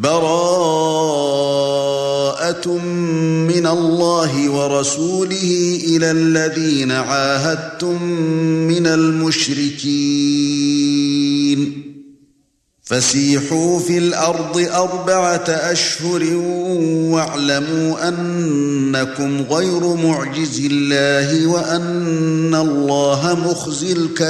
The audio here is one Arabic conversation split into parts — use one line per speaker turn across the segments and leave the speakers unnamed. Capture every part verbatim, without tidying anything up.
براءة من الله ورسوله إلى الذين عاهدتم من المشركين فسيحوا في الأرض أربعة أشهر واعلموا أنكم غير معجز الله وأن الله مخزي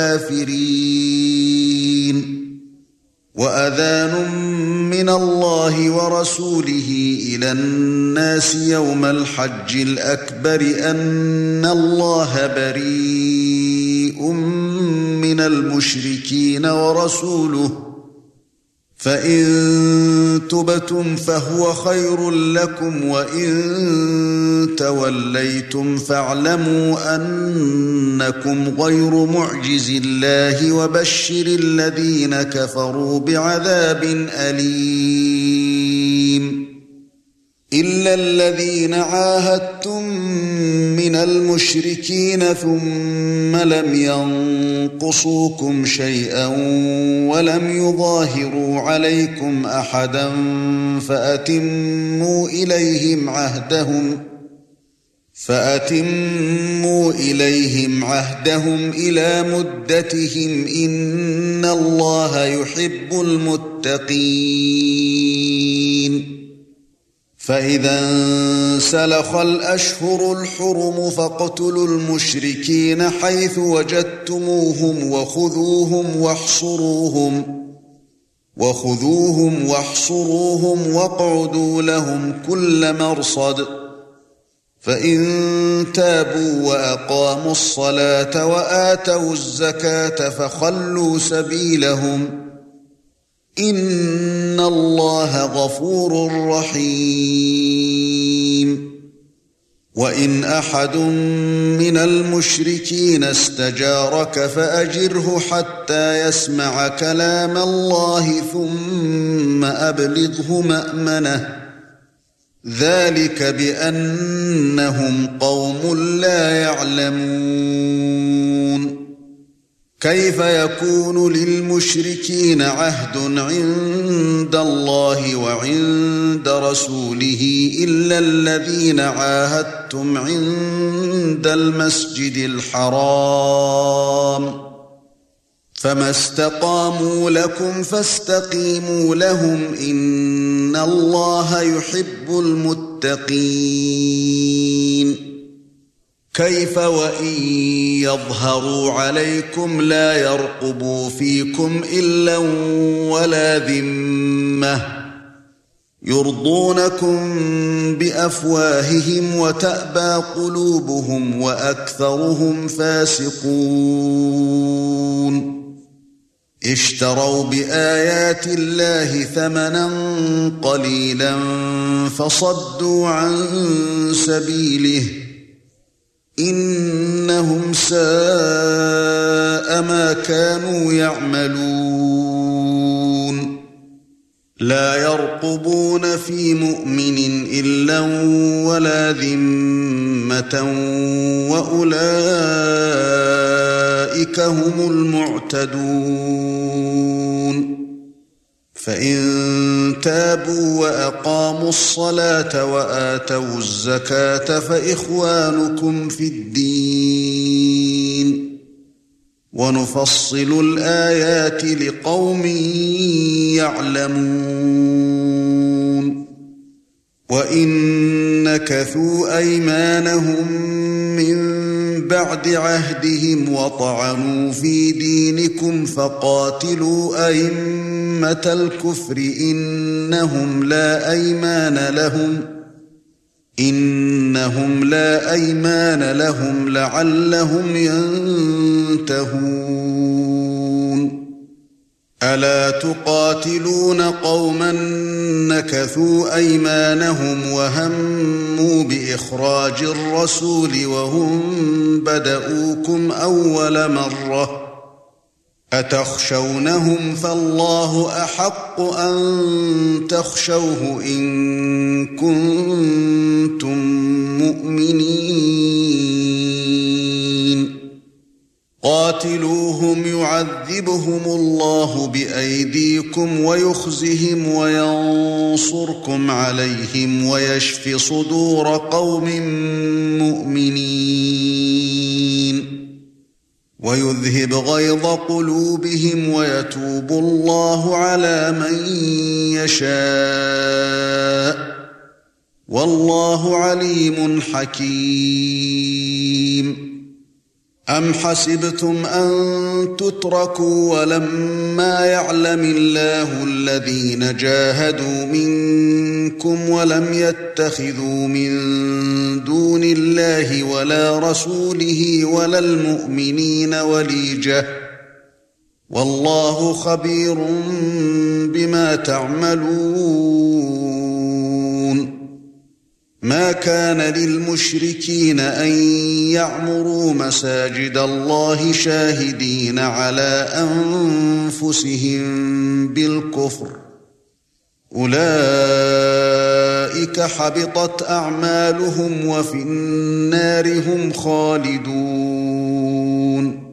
الكافرين وأذان من الله ورسوله إلى الناس يوم الحج الأكبر أن الله بريء من المشركين ورسوله فإن تبتم فهو خير لكم وإن توليتم فاعلموا أنكم غير معجز الله وبشر الذين كفروا بعذاب أليم إلا الذين عاهدتم من المشركين ثم لم ينقصوكم شيئا ولم يظاهروا عليكم أحدا فأتموا إليهم عهدهم فأتموا إليهم عهدهم إلى مدتهم إن الله يحب المتقين فإذا انسلخ الأشهر الحرم فاقتلوا المشركين حيث وجدتموهم وخذوهم واحصروهم وخذوهم واحصروهم واقعدوا لهم كل مرصد فإن تابوا وأقاموا الصلاة وآتوا الزكاة فخلوا سبيلهم إن الله غفور رحيم وإن أحد من المشركين استجارك فأجره حتى يسمع كلام الله ثم أبلغه مأمنه ذلك بأنهم قوم لا يعلمون كيف يكون للمشركين عهد عند الله وعند رسوله إلا الذين عاهدتم عند المسجد الحرام فما استقاموا لكم فاستقيموا لهم إن الله يحب المتقين كيف وإن يظهروا عليكم لا يرقبوا فيكم إلا ولا ذمة يرضونكم بأفواههم وتأبى قلوبهم وأكثرهم فاسقون اشتروا بآيات الله ثمنا قليلا فصدوا عن سبيله إنهم ساء ما كانوا يعملون لا يرقبون في مؤمن إلا ولا ذمة وأولئك هم المعتدون فإن تابوا وأقاموا الصلاة وآتوا الزكاة فإخوانكم في الدين ونفصل الآيات لقوم يعلمون وإن نكثوا أيمانهم من بعد عهدهم وطعنوا في دينكم فقاتلوا أئمة الكفر إنهم لا أيمان لهم إنهم لا أيمان لهم لعلهم ينتهون ألا تقاتلون قوما نكثوا أيمانهم وهموا بإخراج الرسول وهم بدؤوكم أول مرة أتخشونهم فالله أحق أن تخشوه إن كنتم مؤمنين قاتلوهم يعذبون يعذبهم الله بأيديكم ويخزهم وينصركم عليهم ويشف صدور قوم مؤمنين ويذهب غيظ قلوبهم ويتوب الله على من يشاء والله عليم حكيم. أم حسبتم أن تتركوا ولما يعلم الله الذين جاهدوا منكم ولم يتخذوا من دون الله ولا رسوله ولا المؤمنين وليجة والله خبير بما تعملون. ما كان للمشركين أن يعمروا مساجد الله شاهدين على أنفسهم بالكفر أولئك حبطت أعمالهم وفي النار هم خالدون.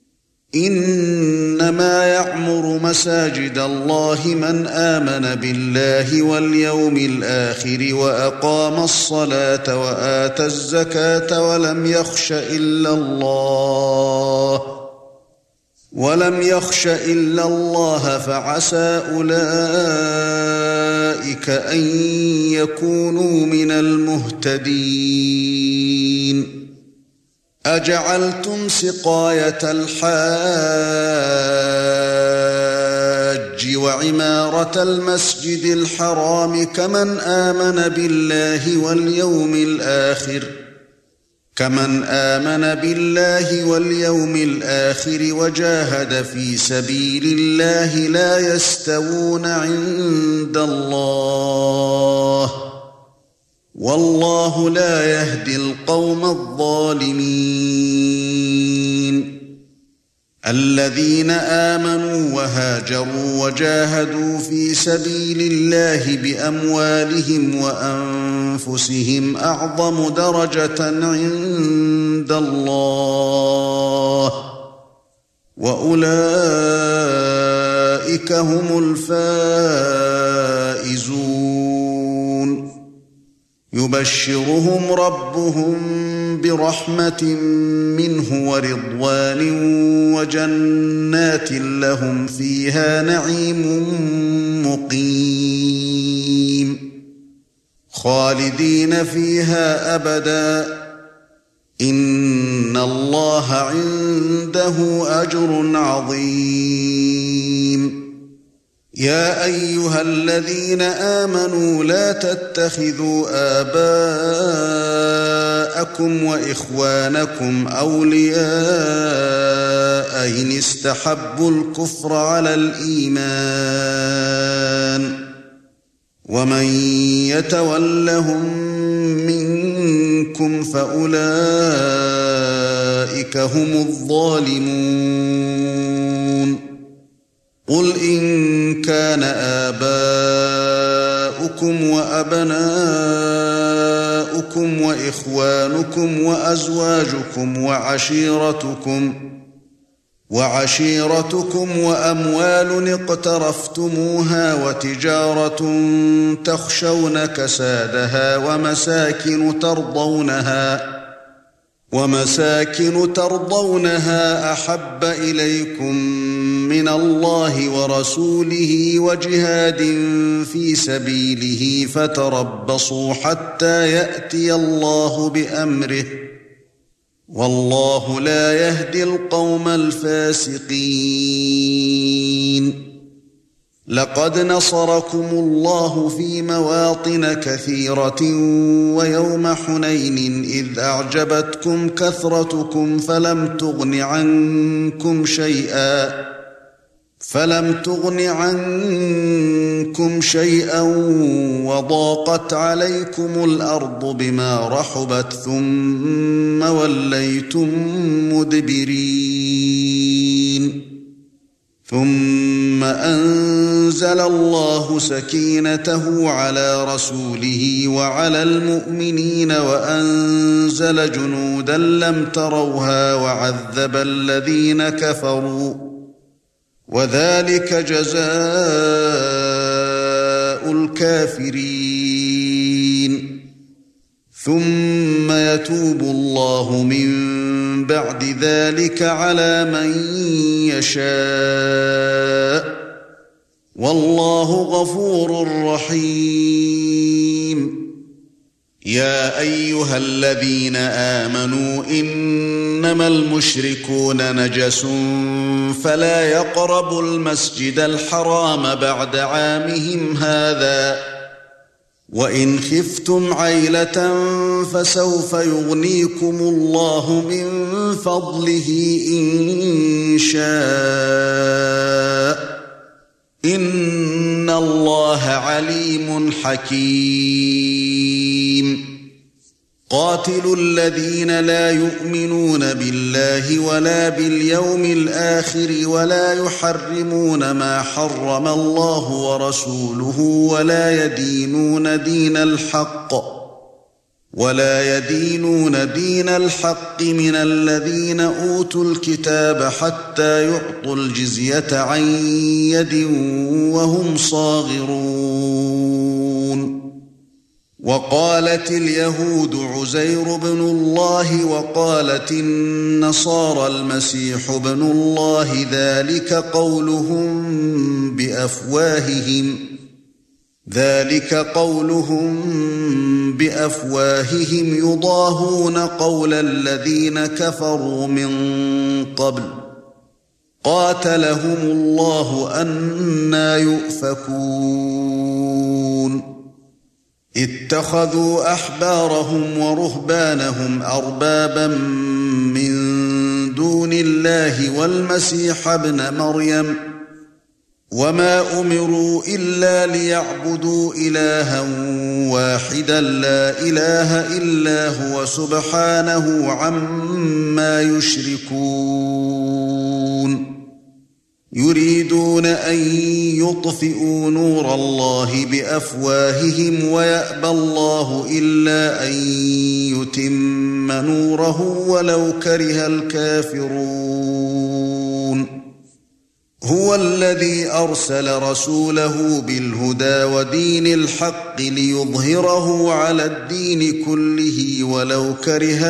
إنما يعمر مساجد الله من آمن بالله واليوم الآخر وأقام الصلاة وآتى الزكاة ولم يخش إلا الله ولم يخش إلا الله فعسى أولئك أن يكونوا من المهتدين. أجعلتم سقاية الحاج وعمارة المسجد الحرام كمن آمن بالله واليوم الآخر كمن آمن بالله واليوم الآخر وجاهد في سبيل الله لا يستوون عند الله والله لا يهدي القوم الظالمين. الذين آمنوا وهاجروا وجاهدوا في سبيل الله بأموالهم وأنفسهم أعظم درجة عند الله وأولئك هم الفائزون. يبشرهم ربهم برحمة منه ورضوان وجنات لهم فيها نعيم مقيم خالدين فيها أبدا إن الله عنده أجر عظيم. يا أيها الذين آمنوا لا تتخذوا آباءكم وإخوانكم أولياء إن استحبوا الكفر على الإيمان ومن يتولهم منكم فأولئك هم الظالمون. قل إن كان آباؤكم وأبناؤكم وإخوانكم وأزواجكم وعشيرتكم وعشيرتكم وأموال اقترفتموها وتجارة تخشون كسادها ومساكن ترضونها ومساكن ترضونها أحب إليكم من الله ورسوله وجهاد في سبيله فتربصوا حتى يأتي الله بأمره والله لا يهدي القوم الفاسقين. لقد نصركم الله في مواطن كثيرة ويوم حنين إذ أعجبتكم كثرتكم فلم تغن عنكم شيئا فلم تغن عنكم شيئا وضاقت عليكم الأرض بما رحبت ثم وليتم مدبرين. ثم أنزل الله سكينته على رسوله وعلى المؤمنين وأنزل جنودا لم تروها وعذب الذين كفروا وذلك جزاء الكافرين ثم يتوب الله من بعد ذلك على من يشاء والله غفور رحيم يا ايها الذين آمنوا انما المشركون نجس فلا يقربوا المسجد الحرام بعد عامهم هذا وإن خفتم عيلة فسوف يغنيكم الله من فضله إن شاء إن الله عليم حكيم قاتلوا الذين لا يؤمنون بالله ولا باليوم الآخر ولا يحرمون ما حرم الله ورسوله ولا يدينون دين الحق ولا يدينون دين الحق من الذين أوتوا الكتاب حتى يعطوا الجزية عن يد وهم صاغرون وقالت اليهود عزير بن الله وقالت النصارى المسيح بن الله ذلك قولهم بأفواههم ذلك قولهم بأفواههم يضاهون قول الذين كفروا من قبل قاتلهم الله أنى يؤفكون اتخذوا أحبارهم ورهبانهم أربابا من دون الله والمسيح ابن مريم وما أمروا إلا ليعبدوا إلها واحدا لا إله إلا هو سبحانه عما يشركون يريدون أن يطفئوا نور الله بأفواههم ويأبى الله إلا أن يتم نوره ولو كره الكافرون هو الذي أرسل رسوله بالهدى ودين الحق ليظهره على الدين كله ولو كره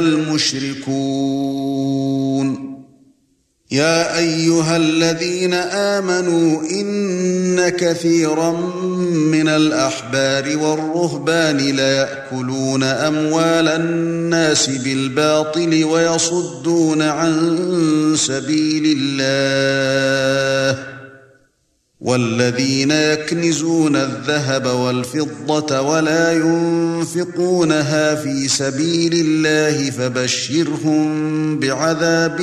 المشركون يا أيها الذين آمنوا إن كثيرا من الأحبار والرهبان ليأكلون أموال الناس بالباطل ويصدون عن سبيل الله والذين يكنزون الذهب والفضة ولا ينفقونها في سبيل الله فبشرهم بعذاب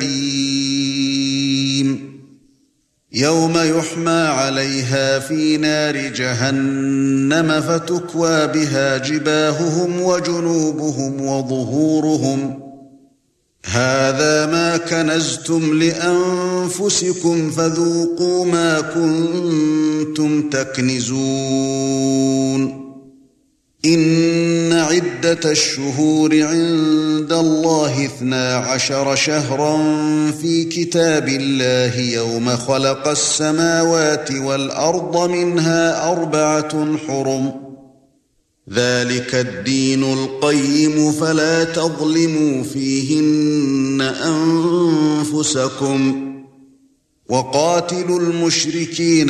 أليم يوم يحمى عليها في نار جهنم فتكوى بها جباههم وجنوبهم وظهورهم هذا ما كنزتم لأنفسكم فذوقوا ما كنتم تكنزون إن عدة الشهور عند الله اثنا عشر شهرا في كتاب الله يوم خلق السماوات والأرض منها أربعة حرم ذلك الدين القيم فلا تظلموا فيهن أنفسكم وقاتلوا المشركين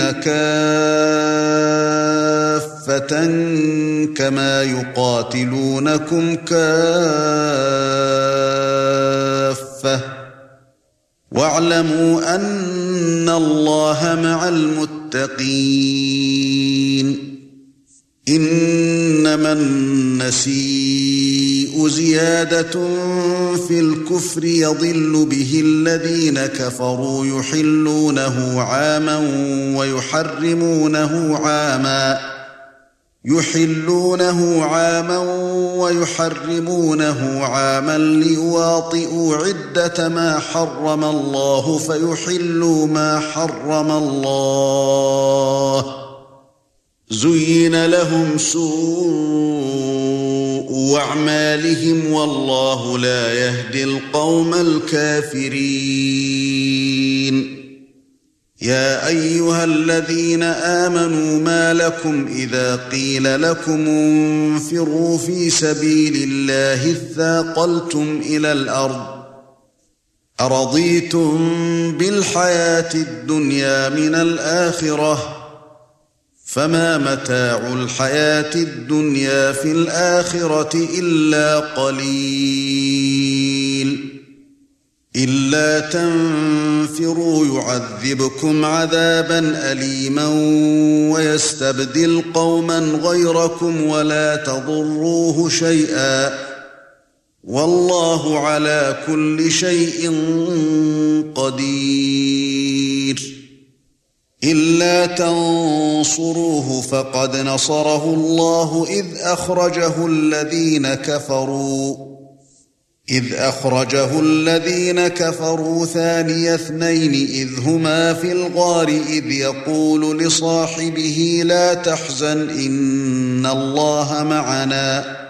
كافة كما يقاتلونكم كافة واعلموا أن الله مع المتقين إنما النسيء زيادة في الكفر يضل به الذين كفروا يحلونه عاما ويحرمونه عاما يحلونه عاما ويحرمونه عاما ليواطئوا عدة ما حرم الله فيحلوا ما حرم الله زين لهم سوء أعمالهم والله لا يهدي القوم الكافرين يا ايها الذين آمنوا ما لكم اذا قيل لكم انفروا في سبيل الله اثاقلتم الى الارض أرضيتم بالحياة الدنيا من الآخرة فما متاع الحياة الدنيا في الآخرة إلا قليل إلا تنفروا يعذبكم عذابا أليما ويستبدل قوما غيركم ولا تضروه شيئا والله على كل شيء قدير إلا تنصروه فقد نصره الله إذ أخرجه الذين كفروا إذ أخرجه الذين كفروا ثاني اثنين إذ هما في الغار إذ يقول لصاحبه لا تحزن إن الله معنا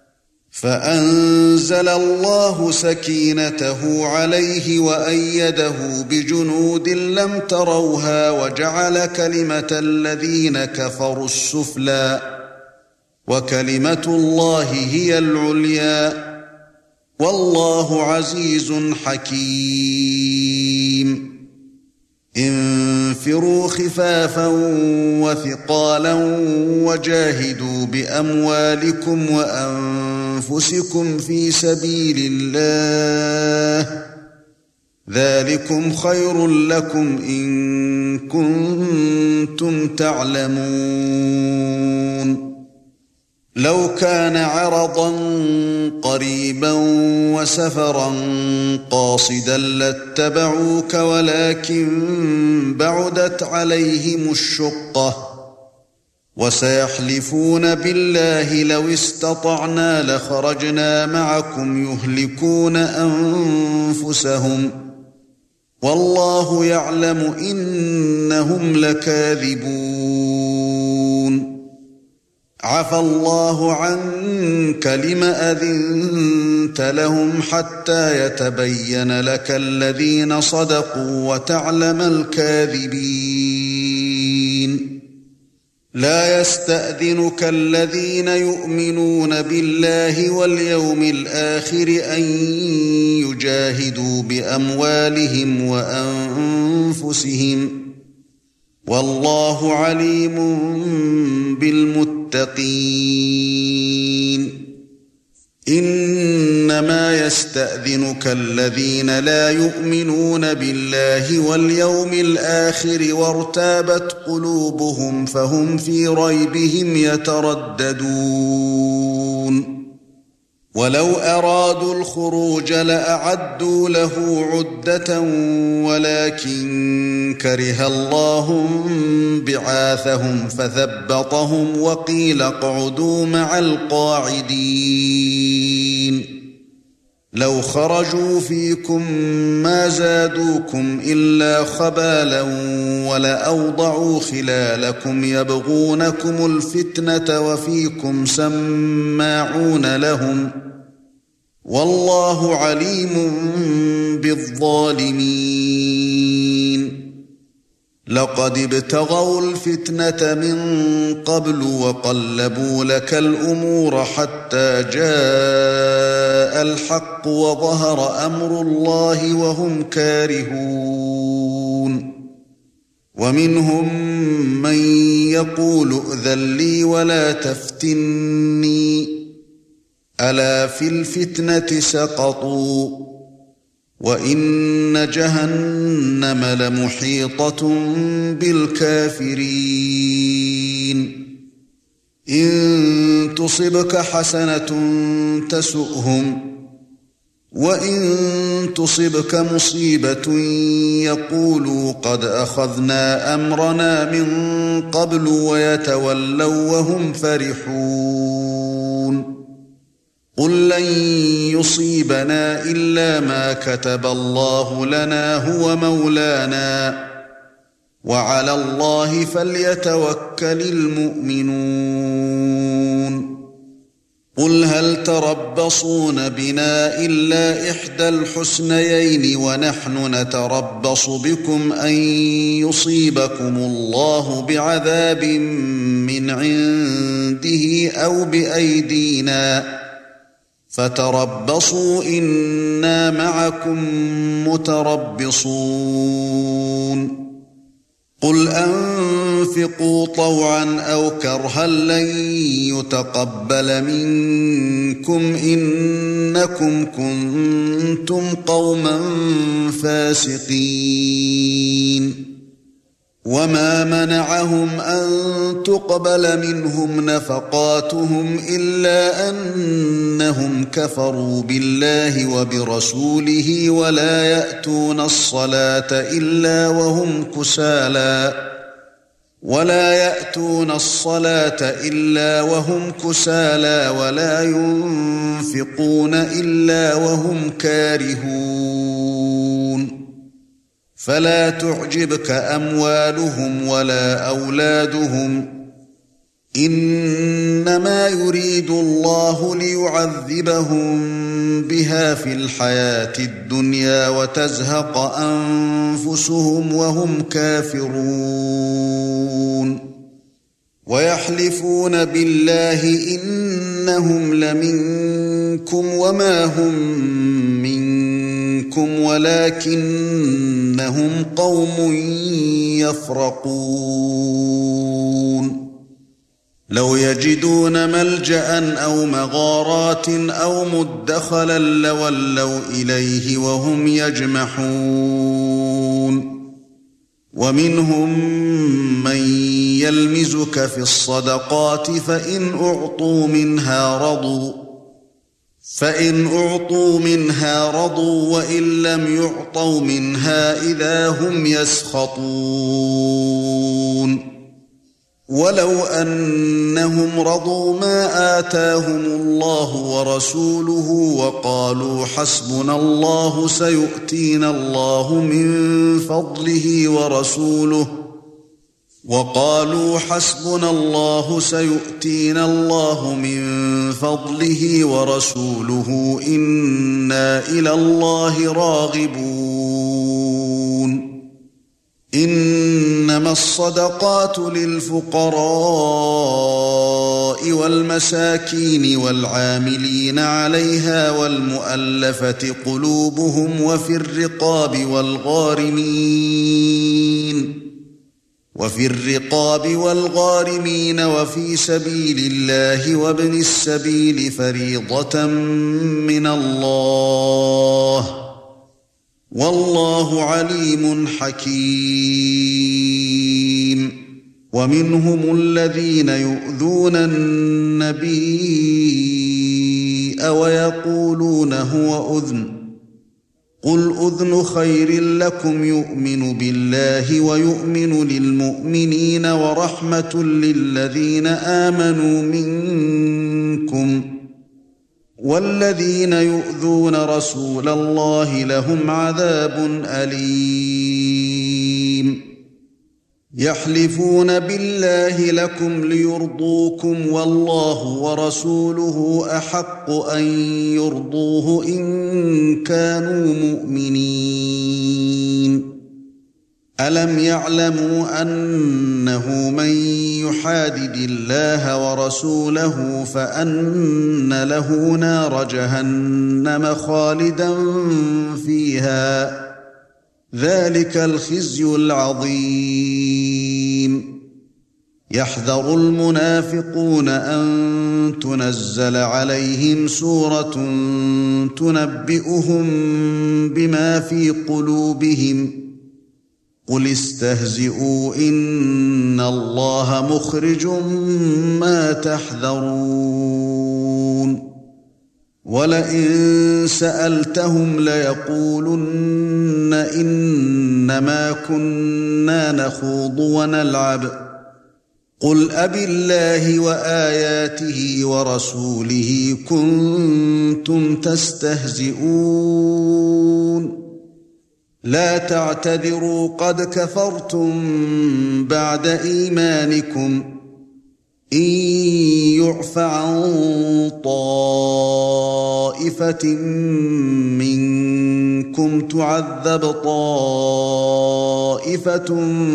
فأنزل الله سكينته عليه وأيده بجنود لم تروها وجعل كلمة الذين كفروا السفلى وكلمة الله هي العليا والله عزيز حكيم انفروا خفافا وثقالا وجاهدوا بأموالكم وأنفسكم في سبيل الله ذلكم خير لكم إن كنتم تعلمون لو كان عرضا قريبا وسفرا قاصدا لاتبعوك ولكن بعدت عليهم الشقة وسيحلفون بالله لو استطعنا لخرجنا معكم يهلكون أنفسهم والله يعلم إنهم لكاذبون عفى الله عنك لم أذنت لهم حتى يتبين لك الذين صدقوا وتعلم الكاذبين لا يستأذنك الذين يؤمنون بالله واليوم الآخر أن يجاهدوا بأموالهم وأنفسهم والله عليم بالمتقين إنما يستأذنك الذين لا يؤمنون بالله واليوم الآخر وارتابت قلوبهم فهم في ريبهم يترددون ولو أرادوا الخروج لأعدوا له عدة ولكن كره الله بعاثهم فثبطهم وقيل اقعدوا مع القاعدين لو خرجوا فيكم ما زادوكم إلا خبالا ولأوضعوا خلالكم يبغونكم الفتنة وفيكم سماعون لهم والله عليم بالظالمين لقد ابتغوا الفتنة من قبل وقلبوا لك الأمور حتى جاء الحق وظهر أمر الله وهم كارهون ومنهم من يقول ائذن لي ولا تفتني ألا في الفتنة سقطوا وإن جهنم لمحيطة بالكافرين إن تصبك حسنة تسؤهم وإن تصبك مصيبة يقولوا قد أخذنا أمرنا من قبل ويتولوا وهم فرحون قل لن يصيبنا إلا ما كتب الله لنا هو مولانا وعلى الله فليتوكل المؤمنون قل قُلْ هَلْ تَرَبَّصُونَ بِنَا إِلَّا إِحْدَى الْحُسْنَيَيْنِ وَنَحْنُ نَتَرَبَّصُ بِكُمْ أَن يُصِيبَكُمُ اللَّهُ بِعَذَابٍ مِّنْ عِندِهِ أَوْ بِأَيْدِينَا فَتَرَبَّصُوا إِنَّا مَعَكُمْ مُتَرَبِّصُونَ قُلْ أَنفِقُوا طَوْعًا أَوْ كَرْهًا لَّن يُتَقَبَّلَ مِنكُمْ إِنَّكُمْ كُنتُمْ قَوْمًا فَاسِقِينَ وَمَا مَنَعَهُمْ أَن تُقْبَلَ مِنْهُمْ نَفَقَاتُهُمْ إِلَّا أَنَّهُمْ كَفَرُوا بِاللَّهِ وَبِرَسُولِهِ وَلَا يَأْتُونَ الصَّلَاةَ إِلَّا وَهُمْ كُسَالَى وَلَا يَأْتُونَ الصَّلَاةَ إِلَّا وَهُمْ كُسَالَى وَلَا يُنفِقُونَ إِلَّا وَهُمْ كَارِهُونَ فَلَا تُعْجِبْكَ أَمْوَالُهُمْ وَلَا أَوْلَادُهُمْ إِنَّمَا يُرِيدُ اللَّهُ لِيُعَذِّبَهُم بِهَا فِي الْحَيَاةِ الدُّنْيَا وَتَزْهَقَ أَنفُسُهُمْ وَهُمْ كَافِرُونَ وَيَحْلِفُونَ بِاللَّهِ إِنَّهُمْ لَمِنكُمْ وَمَا هُمْ مِنكُمْ وَلَكِنَّهُمْ قَوْمٌ يَفْرَقُونَ لَوْ يَجِدُونَ مَلْجَأً أَوْ مَغَارَاتٍ أَوْ مُدَّخَلًا لَّوَلَّوْا إِلَيْهِ وَهُمْ يَجْمَحُونَ وَمِنْهُمْ مَن يَلْمِزُكَ فِي الصَّدَقَاتِ فَإِنْ أُعْطُوا مِنْهَا رَضُوا فَإِنْ أُعْطُوا مِنْهَا رَضُوا وَإِن لَّمْ يُعْطَوْا مِنْهَا إِذَا هُمْ يَسْخَطُونَ وَلَوْ أَنَّهُمْ رَضُوا مَا آتَاهُمُ اللَّهُ وَرَسُولُهُ وَقَالُوا حَسْبُنَا اللَّهُ سَيُؤْتِينَا اللَّهُ مِن فَضْلِهِ وَرَسُولُهُ وَقَالُوا حَسْبُنَا اللَّهُ سَيُؤْتِينَا اللَّهُ مِن فَضْلِهِ وَرَسُولُهُ إِنَّا إِلَى اللَّهِ رَاغِبُونَ إِنَّمَا الصَّدَقَاتُ لِلْفُقَرَاءِ وَالْمَسَاكِينِ وَالْعَامِلِينَ عَلَيْهَا وَالْمُؤَلَّفَةِ قُلُوبُهُمْ وَفِي الرِّقَابِ وَالْغَارِمِينَ وَفِي الرِّقَابِ وَالْغَارِمِينَ وَفِي سَبِيلِ اللَّهِ وَابْنِ السَّبِيلِ فَرِيضَةً مِنَ اللَّهِ وَاللَّهُ عَلِيمٌ حَكِيمٌ وَمِنْهُمُ الَّذِينَ يُؤْذُونَ النَّبِيَّ وَيَقُولُونَ هُوَ أُذُنٌ قُلْ أُذْنُ خَيْرٍ لَكُمْ يُؤْمِنُ بِاللَّهِ وَيُؤْمِنُ لِلْمُؤْمِنِينَ وَرَحْمَةٌ لِلَّذِينَ آمَنُوا مِنكُمْ وَالَّذِينَ يُؤْذُونَ رَسُولَ اللَّهِ لَهُمْ عَذَابٌ أَلِيمٌ يَحْلِفُونَ بِاللَّهِ لَكُمْ لِيُرْضُوكُمْ وَاللَّهُ وَرَسُولُهُ أَحَقُّ أَن يُرْضُوهُ إِن كَانُوا مُؤْمِنِينَ أَلَمْ يَعْلَمُوا أَنَّهُ مَن يُحَادِدِ اللَّهَ وَرَسُولَهُ فَأَنَّ لَهُ نَارَ جَهَنَّمَ خَالِدًا فِيهَا ذَلِكَ الْخِزْيُ الْعَظِيمُ يَحْذَرُ الْمُنَافِقُونَ أَن تُنَزَّلَ عَلَيْهِمْ سُورَةٌ تُنَبِّئُهُم بِمَا فِي قُلُوبِهِمْ قُلِ اسْتَهْزِئُوا إِنَّ اللَّهَ مُخْرِجٌ مَا تَحْذَرُونَ وَلَئِن سَأَلْتَهُمْ لَيَقُولُنَّ إِنَّمَا كُنَّا نَخُوضُ وَنَلْعَبُ قُلْ أَبِاللَّهِ وَآيَاتِهِ وَرَسُولِهِ كُنتُمْ تَسْتَهْزِئُونَ لَا تَعْتَذِرُوا قَدْ كَفَرْتُمْ بَعْدَ إِيمَانِكُمْ إن يعف عن طائفة منكم تعذب طائفة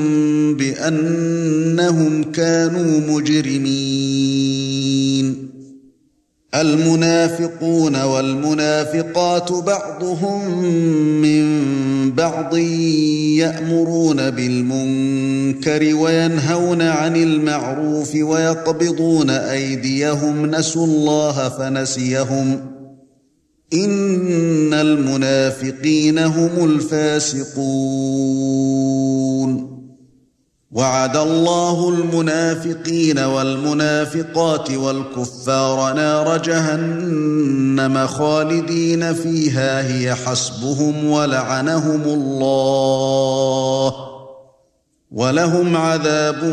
بأنهم كانوا مجرمين. المنافقون والمنافقات بعضهم من بعض يأمرون بالمنكر وينهون عن المعروف ويقبضون أيديهم نسوا الله فنسيهم إن المنافقين هم الفاسقون. وعد الله المنافقين والمنافقات والكفار نار جهنم خالدين فيها هي حسبهم ولعنهم الله ولهم عذاب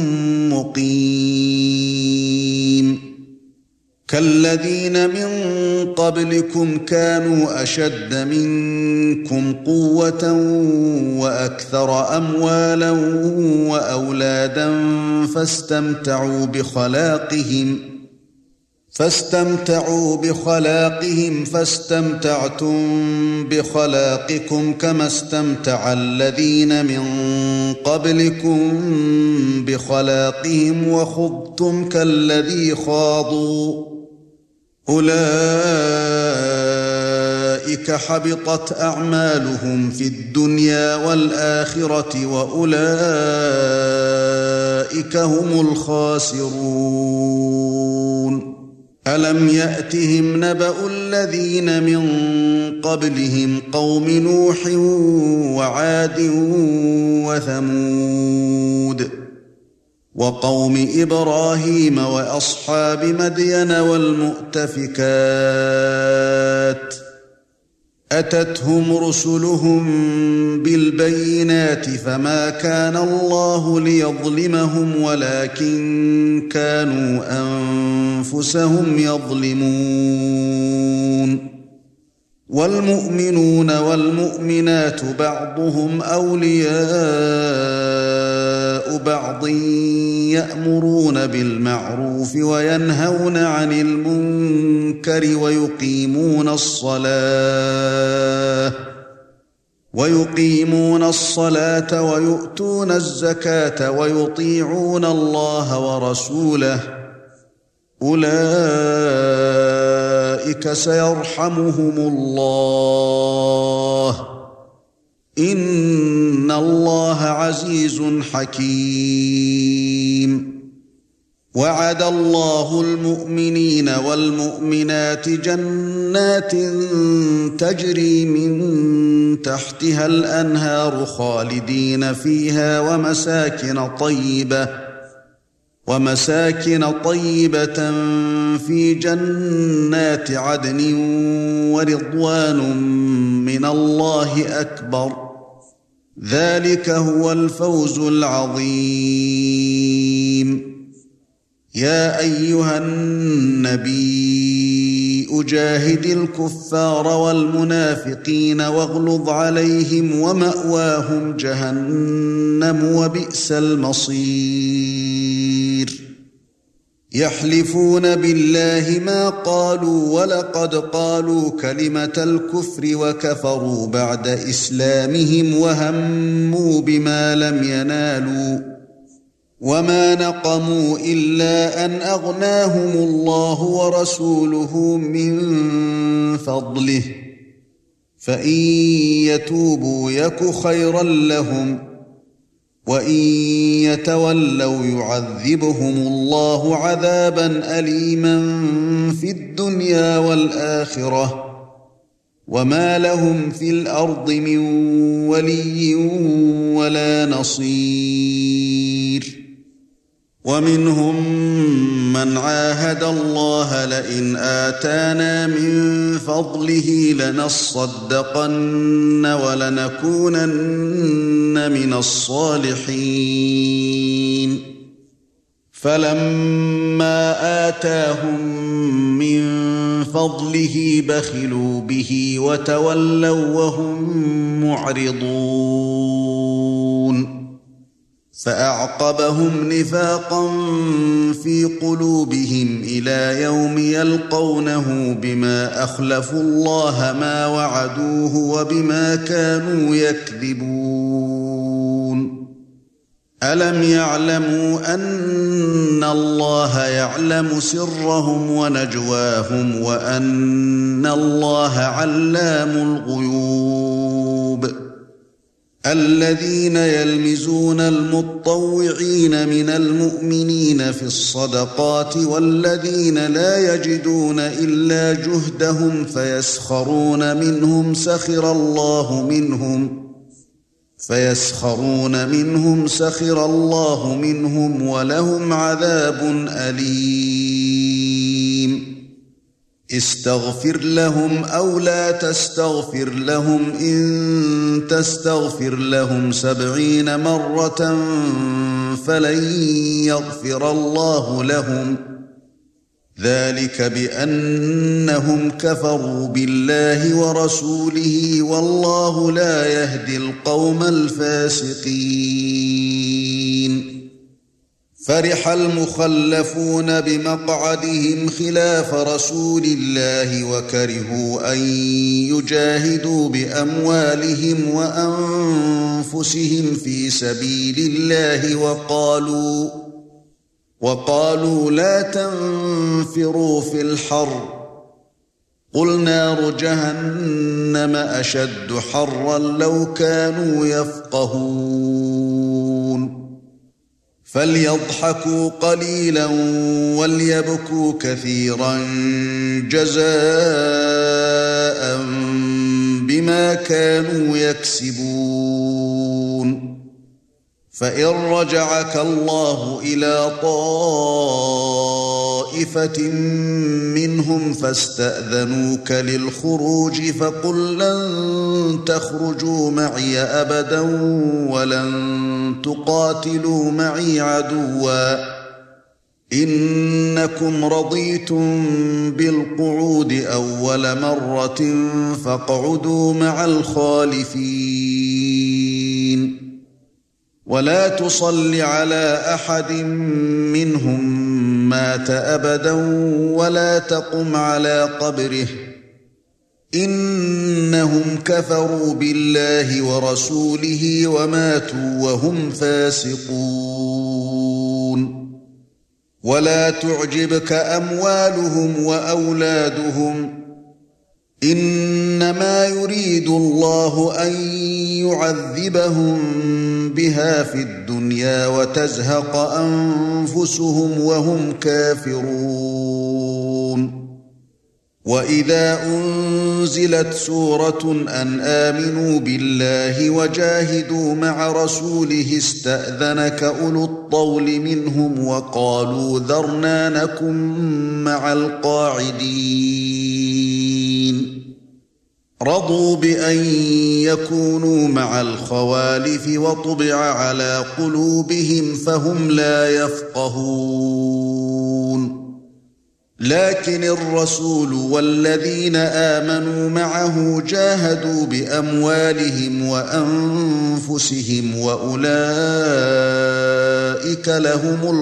مقيم. كالذين من قبلكم كانوا أشد منكم قوة وأكثر أموالا وأولادا فاستمتعوا بخلاقهم فاستمتعوا بخلاقهم فاستمتعتم بخلاقكم كما استمتع الذين من قبلكم بخلاقهم وخضتم كالذي خاضوا أولئك حبطت أعمالهم في الدنيا والآخرة وأولئك هم الخاسرون. ألم يأتهم نبأ الذين من قبلهم قوم نوح وعاد وثمود وقوم إبراهيم وأصحاب مدين والمؤتفكات أتتهم رسلهم بالبينات فما كان الله ليظلمهم ولكن كانوا أنفسهم يظلمون. والمؤمنون والمؤمنات بعضهم أولياء بعض يأمرون بالمعروف وينهون عن المنكر ويقيمون الصلاة ويقيمون الصلاة ويؤتون الزكاة ويطيعون الله ورسوله أولئك سيرحمهم الله إن الله عزيز حكيم. وعد الله المؤمنين والمؤمنات جنات تجري من تحتها الأنهار خالدين فيها ومساكن طيبة ومساكن طيبة في جنات عدن ورضوان من الله أكبر ذلك هو الفوز العظيم. يا أيها النبي أجاهد الكفار والمنافقين واغلظ عليهم ومأواهم جهنم وبئس المصير. يحلفون بالله ما قالوا ولقد قالوا كلمة الكفر وكفروا بعد إسلامهم وهموا بما لم ينالوا وما نقموا إلا أن أغناهم الله ورسوله من فضله فإن يتوبوا يك خيرا لهم وإن يتولوا يعذبهم الله عذابا أليما في الدنيا والآخرة وما لهم في الأرض من ولي ولا نصير. ومنهم من عاهد الله لئن آتانا من فضله لنصدقن ولنكونن من الصالحين فلما آتاهم من فضله بخلوا به وتولوا وهم معرضون. فأعقبهم نفاقا في قلوبهم إلى يوم يلقونه بما أخلفوا الله ما وعدوه وبما كانوا يكذبون ألم يعلموا أن الله يعلم سرهم ونجواهم وأن الله علام الغيوب الذين يلمزون المطوعين من المؤمنين في الصدقات والذين لا يجدون إلا جهدهم فيسخرون منهم سخر الله منهم فيسخرون منهم سخر الله منهم ولهم عذاب أليم استغفر لهم أو لا تستغفر لهم إن تستغفر لهم سبعين مرة فلن يغفر الله لهم ذلك بأنهم كفروا بالله ورسوله والله لا يهدي القوم الفاسقين فرح المخلفون بمقعدهم خلاف رسول الله وكرهوا أن يجاهدوا بأموالهم وأنفسهم في سبيل الله وقالوا وقالوا لا تنفروا في الحر قل نار جهنم أشد حرا لو كانوا يفقهون فليضحكوا قليلا وليبكوا كثيرا جزاء بما كانوا يكسبون فإن رجعك الله إلى طائفة منهم فاستأذنوك للخروج فقل لن تخرجوا معي أبدا ولن تقاتلوا معي عدوا إنكم رضيتم بالقعود أول مرة فاقعدوا مع الخالفين ولا تصل على أحد منهم مات أبدا ولا تقم على قبره إنهم كفروا بالله ورسوله وماتوا وهم فاسقون ولا تعجبك أموالهم وأولادهم إنما يريد الله أن يعذبهم بها في الدنيا وتزهق أنفسهم وهم كافرون وإذا أنزلت سورة أن آمنوا بالله وجاهدوا مع رسوله استأذنك أولو الطول منهم وقالوا ذرنا نكن مع القاعدين رضوا بأن يكونوا مع الخوالف وطبع على قلوبهم فهم لا يفقهون لكن الرسول والذين آمنوا معه جاهدوا بأموالهم وأنفسهم وأولئك لهم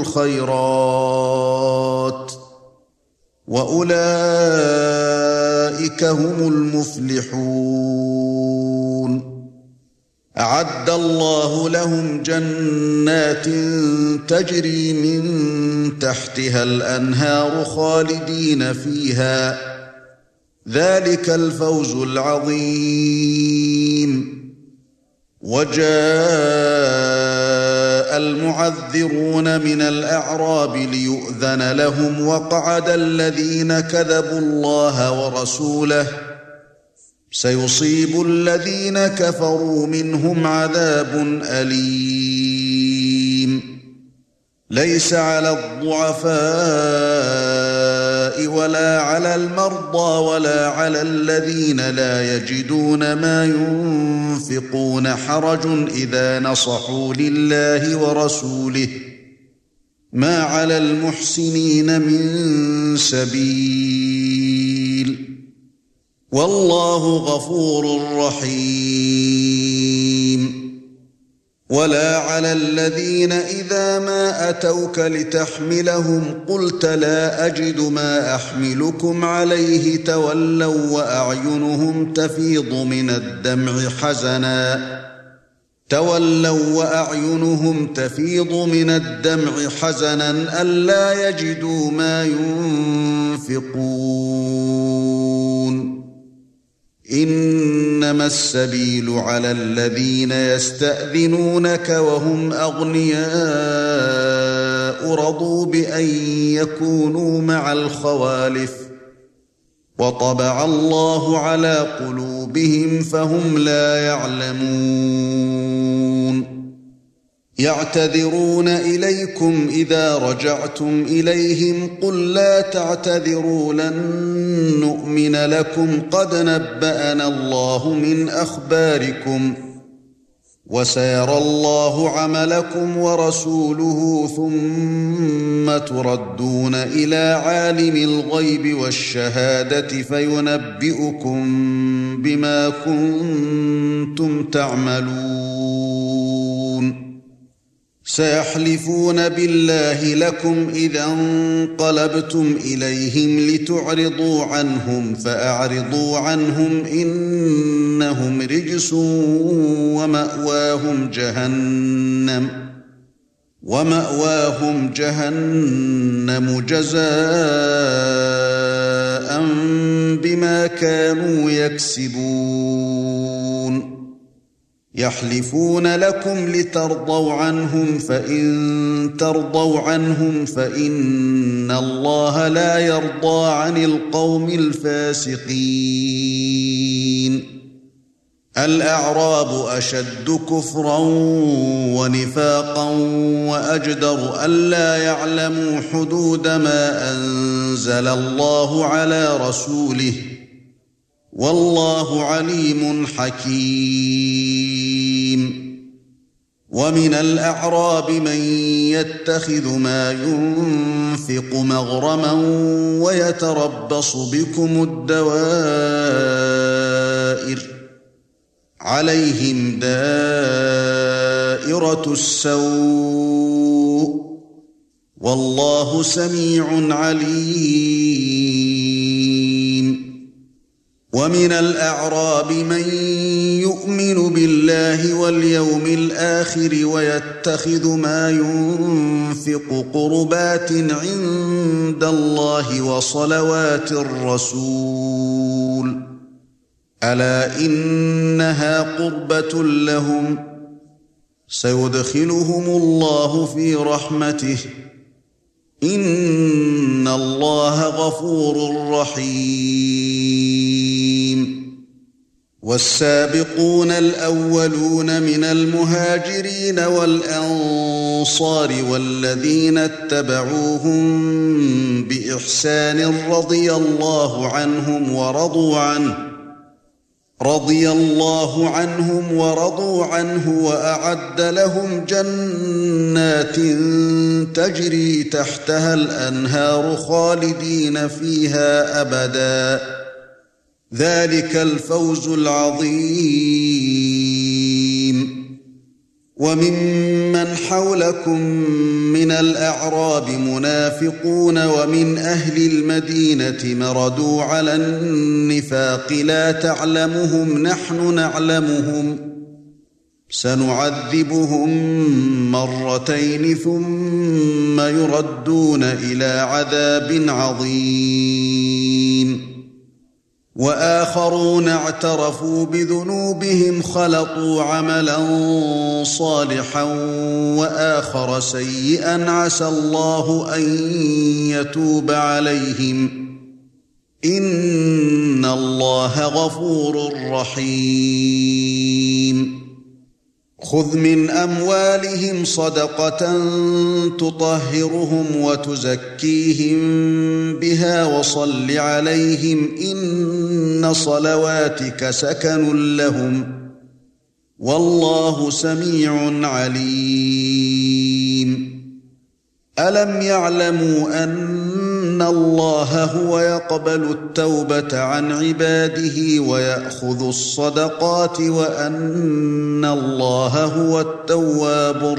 الخيرات وأولئك هم المفلحون أعد الله لهم جنات تجري من تحتها الأنهار خالدين فيها ذلك الفوز العظيم وجاء المعذرون من الأعراب ليؤذن لهم وقعد الذين كذبوا الله ورسوله سيصيب الذين كفروا منهم عذاب أليم ليس على الضعفاء ولا على المرضى ولا على الذين لا يجدون ما ينفقون حرج إذا نصحوا لله ورسوله ما على المحسنين من سبيل والله غفور رحيم ولا على الذين إذا ما أتوك لتحملهم قلت لا أجد ما أحملكم عليه تولوا وأعينهم تفيض من الدمع حزنا تولوا وأعينهم تفيض من الدمع حزنا ألا يجدوا ما ينفقون إنما السبيل على الذين يستأذنونك وهم أغنياء رضوا بأن يكونوا مع الخوالف وطبع الله على قلوبهم فهم لا يعلمون يعتذرون إليكم إذا رجعتم إليهم قل لا تعتذروا لن نؤمن لكم قد نبأنا الله من أخباركم وسيرى الله عملكم ورسوله ثم تردون إلى عالم الغيب والشهادة فينبئكم بما كنتم تعملون سيحلفون بالله لكم إذا انقلبتم إليهم لتعرضوا عنهم فأعرضوا عنهم إنهم رجس ومأواهم جهنم ومأواهم جهنم جزاء بما كانوا يكسبون يحلفون لكم لترضوا عنهم فإن ترضوا عنهم فإن الله لا يرضى عن القوم الفاسقين الأعراب أشد كفرا ونفاقا وأجدر ألا يعلموا حدود ما أنزل الله على رسوله والله عليم حكيم ومن الأعراب من يتخذ ما ينفق مغرما ويتربص بكم الدوائر عليهم دائرة السوء والله سميع عليم ومن الأعراب من يؤمن بالله واليوم الآخر ويتخذ ما ينفق قربات عند الله وصلوات الرسول ألا إنها قربة لهم سيدخلهم الله في رحمته إن الله غفور رحيم والسابقون الأولون من المهاجرين والأنصار والذين اتبعوهم بإحسان رضي الله عنهم ورضوا عنه رضي الله عنهم ورضوا عنه وأعد لهم جنات تجري تحتها الأنهار خالدين فيها أبدا ذلك الفوز العظيم وممن حولكم من الأعراب منافقون ومن أهل المدينة مردوا على النفاق لا تعلمهم نحن نعلمهم سنعذبهم مرتين ثم يردون إلى عذاب عظيم وآخرون اعترفوا بذنوبهم خلطوا عملا صالحا وآخر سيئا عسى الله أن يتوب عليهم إن الله غفور رحيم خذ من أموالهم صدقة تطهرهم وتزكيهم بها وصل عليهم إن صلواتك سكن لهم والله سميع عليم ألم يعلموا أن إن الله هو يقبل التوبة عن عباده ويأخذ الصدقات وأن الله هو التواب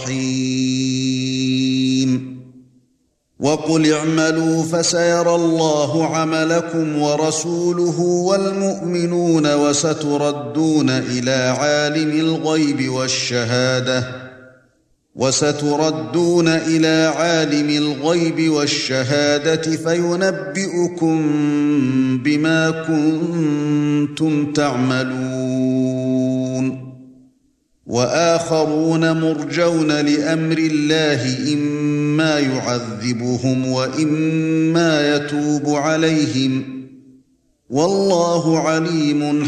الرحيم وقل اعملوا فسيرى الله عملكم ورسوله والمؤمنون وستردون إلى عالم الغيب والشهادة وستردون إلى عالم الغيب والشهادة فينبئكم بما كنتم تعملون وآخرون مرجون لأمر الله إما يعذبهم وإما يتوب عليهم والله عليم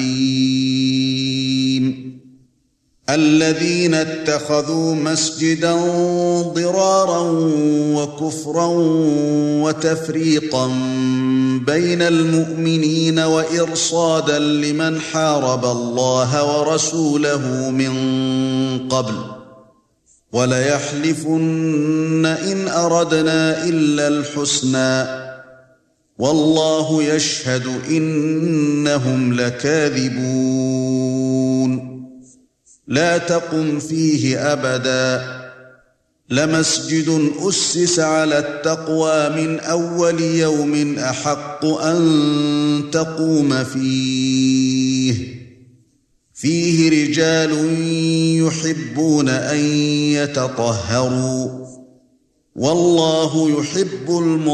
حكيم الذين اتخذوا مسجدا ضرارا وكفرا وتفريقا بين المؤمنين وإرصادا لمن حارب الله ورسوله من قبل وليحلفن إن أردنا إلا الحسنى والله يشهد إنهم لكاذبون لا تقم فيه أبدا لمسجد أسس على التقوى من أول يوم أحق أن تقوم فيه فيه رجال يحبون أن يتطهروا والله يحب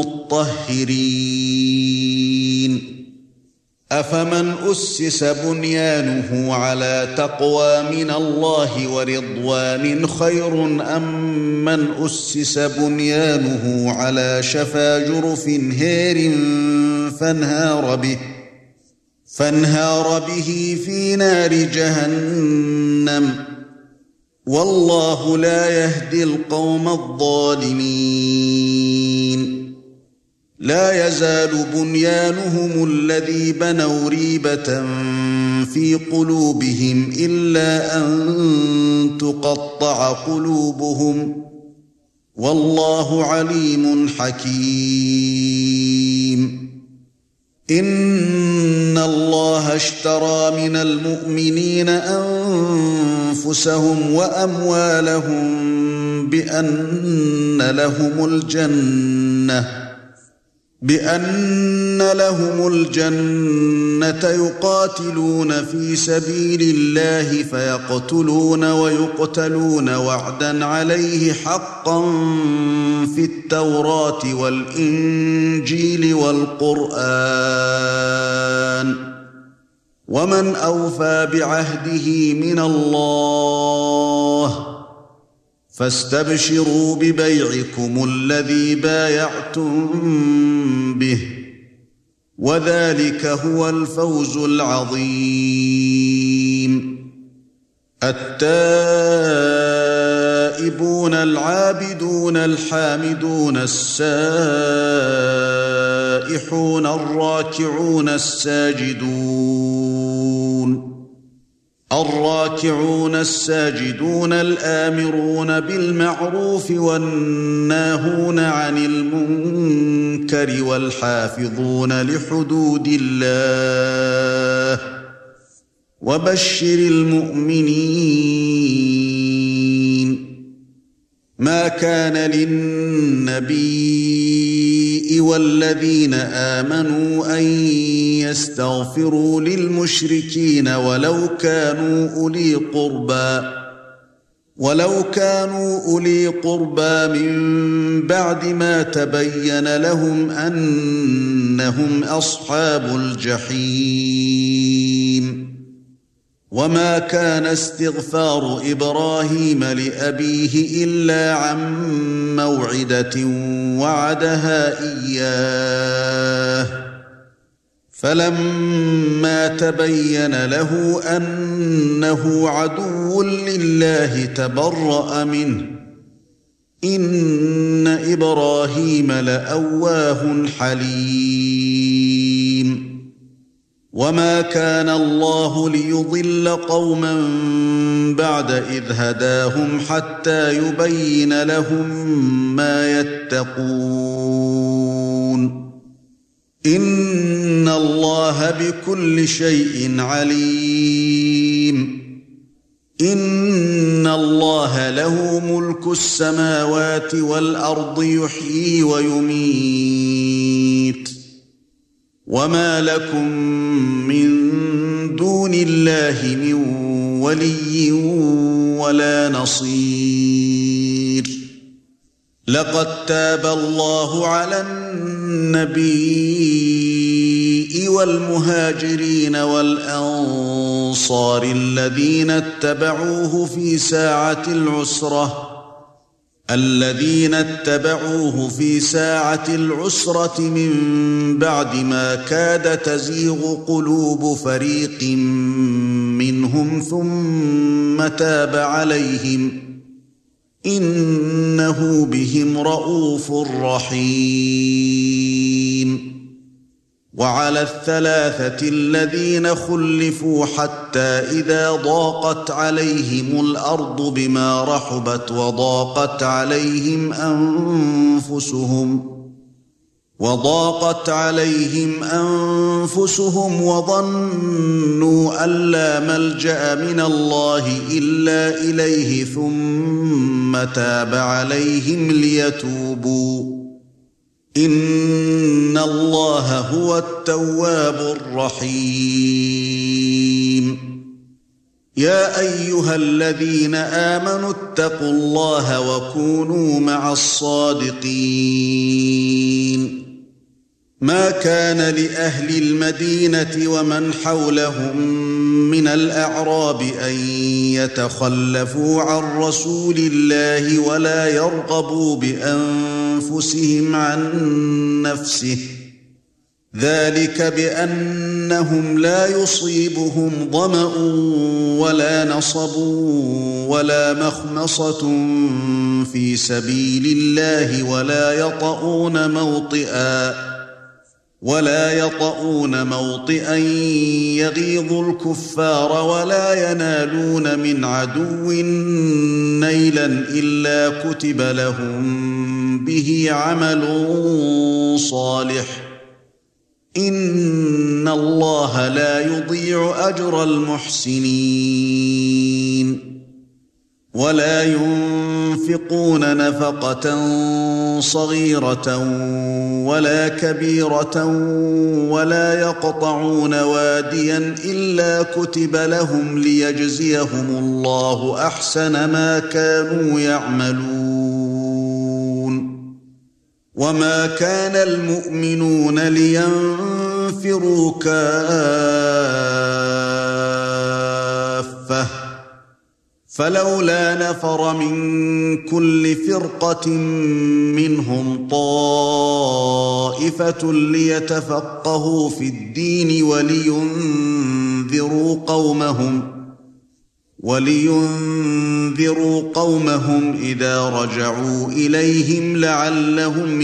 المطهرين أفمن أسس بنيانه على تقوى من الله ورضوان خير أم من أسس بنيانه على شفا جرف هير فانهار به فانهار به في نار جهنم والله لا يهدي القوم الظالمين لا يزال بنيانهم الذي بنوا ريبة في قلوبهم إلا أن تقطع قلوبهم والله عليم حكيم إن الله اشترى من المؤمنين أنفسهم وأموالهم بأن لهم الجنة بأن لهم الجنة يقاتلون في سبيل الله فيقتلون ويقتلون وعدا عليه حقا في التوراة والإنجيل والقرآن ومن أوفى بعهده من الله فاستبشروا ببيعكم الذي بايعتم به وذلك هو الفوز العظيم التائبون العابدون الحامدون السائحون الراكعون الساجدون الراكعون الساجدون الآمرون بالمعروف والناهون عن المنكر والحافظون لحدود الله وبشر المؤمنين ما كان للنبي والذين آمنوا أن يستغفروا للمشركين ولو كانوا أولي قربى ولو كانوا أولي قربى من بعد ما تبين لهم أنهم أصحاب الجحيم وما كان استغفار إبراهيم لأبيه إلا عن موعدة وعدها إياه فلما تبين له أنه عدو لله تبرأ منه إن إبراهيم لأواه حليم وما كان الله ليضل قوما بعد إذ هداهم حتى يبين لهم ما يتقون إن الله بكل شيء عليم إن الله له ملك السماوات والأرض يحيي ويميت وما لكم من دون الله من ولي ولا نصير لقد تاب الله على النبي والمهاجرين والأنصار الذين اتبعوه في ساعة العسرة الذين اتبعوه في ساعة العسرة من بعد ما كاد تزيغ قلوب فريق منهم ثم تاب عليهم إنه بهم رءوف رحيم وعلى الثلاثة الذين خلفوا حتى إذا ضاقت عليهم الأرض بما رحبت وضاقت عليهم أنفسهم وضاقت عليهم أنفسهم وظنوا أن لا ملجأ من الله إلا إليه ثم تاب عليهم ليتوبوا إن الله هو التواب الرحيم يا أيها الذين آمنوا اتقوا الله وكونوا مع الصادقين ما كان لأهل المدينة ومن حولهم من الأعراب أن يتخلفوا عن رسول الله ولا يرغبوا بأنفسهم عن نفسه ذلك بأنهم لا يصيبهم ظمأ ولا نصب ولا مخمصة في سبيل الله ولا يطؤون موطئا ولا يطؤون موطئا يغيظ الكفار ولا ينالون من عدو نيلا إلا كتب لهم به عمل صالح إن الله لا يضيع أجر المحسنين ولا ينفقون نفقة صغيرة ولا كبيرة ولا يقطعون واديا إلا كتب لهم ليجزيهم الله أحسن ما كانوا يعملون وما كان المؤمنون لينفروا كافة فلولا نفر من كل فرقة منهم طائفة ليتفقهوا في الدين ولينذروا قومهم ولينذروا قومهم إذا رجعوا إليهم لعلهم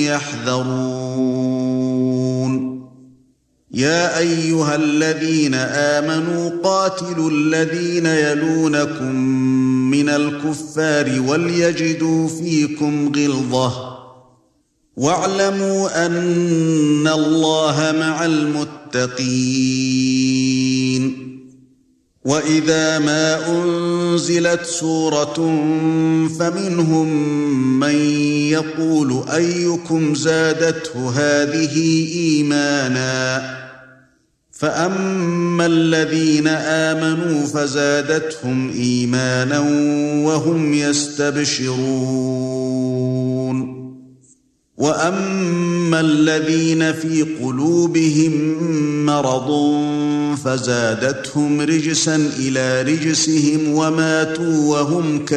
يحذرون يا أيها الذين آمنوا قاتلوا الذين يلونكم من الكفار وليجدوا فيكم غلظة واعلموا أن الله مع المتقين وإذا ما أنزلت سورة فمنهم من يقول أيكم زادته هذه إيمانا فأما الذين آمنوا فزادتهم إيمانا وهم يستبشرون وأما الذين في قلوبهم مرض فزادتهم رجسا إلى رجسهم وماتوا وهم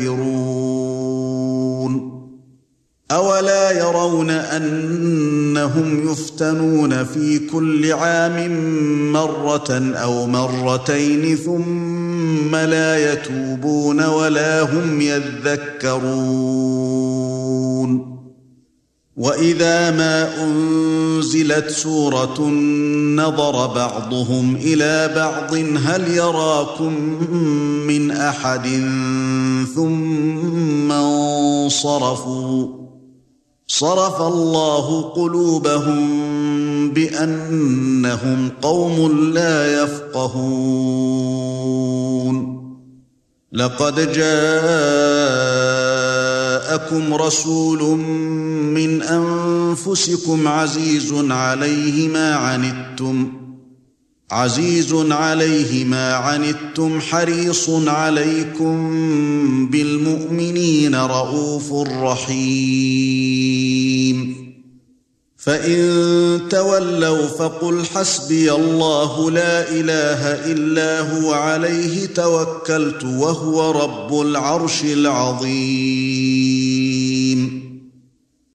كافرون أولا يرون أنهم يفتنون في كل عام مرة أو مرتين ثم لا يتوبون ولا هم يذكرون وَإِذَا مَا أُنْزِلَتْ سُورَةٌ نَظَرَ بَعْضُهُمْ إِلَى بَعْضٍ هَلْ يَرَاكُمْ مِنْ أَحَدٍ ثُمَّ انصَرَفُوا صَرَفَ اللَّهُ قُلُوبَهُم بِأَنَّهُمْ قَوْمٌ لَّا يَفْقَهُونَ لَقَدْ جَاءَكُمْ رَسُولٌ مِّنْ أَنفُسِكُمْ عَزِيزٌ عَلَيْهِ مَا عَنِتُّمْ عَزِيزٌ عَلَيْهِ مَا عَنِتُّمْ حَرِيصٌ عَلَيْكُمْ بِالْمُؤْمِنِينَ رَءُوفٌ رَحِيمٌ فَإِن تَوَلَّوْا فَقُلْ حَسْبِيَ اللَّهُ لَا إِلَٰهَ إِلَّا هُوَ عَلَيْهِ تَوَكَّلْتُ وَهُوَ رَبُّ الْعَرْشِ الْعَظِيمِ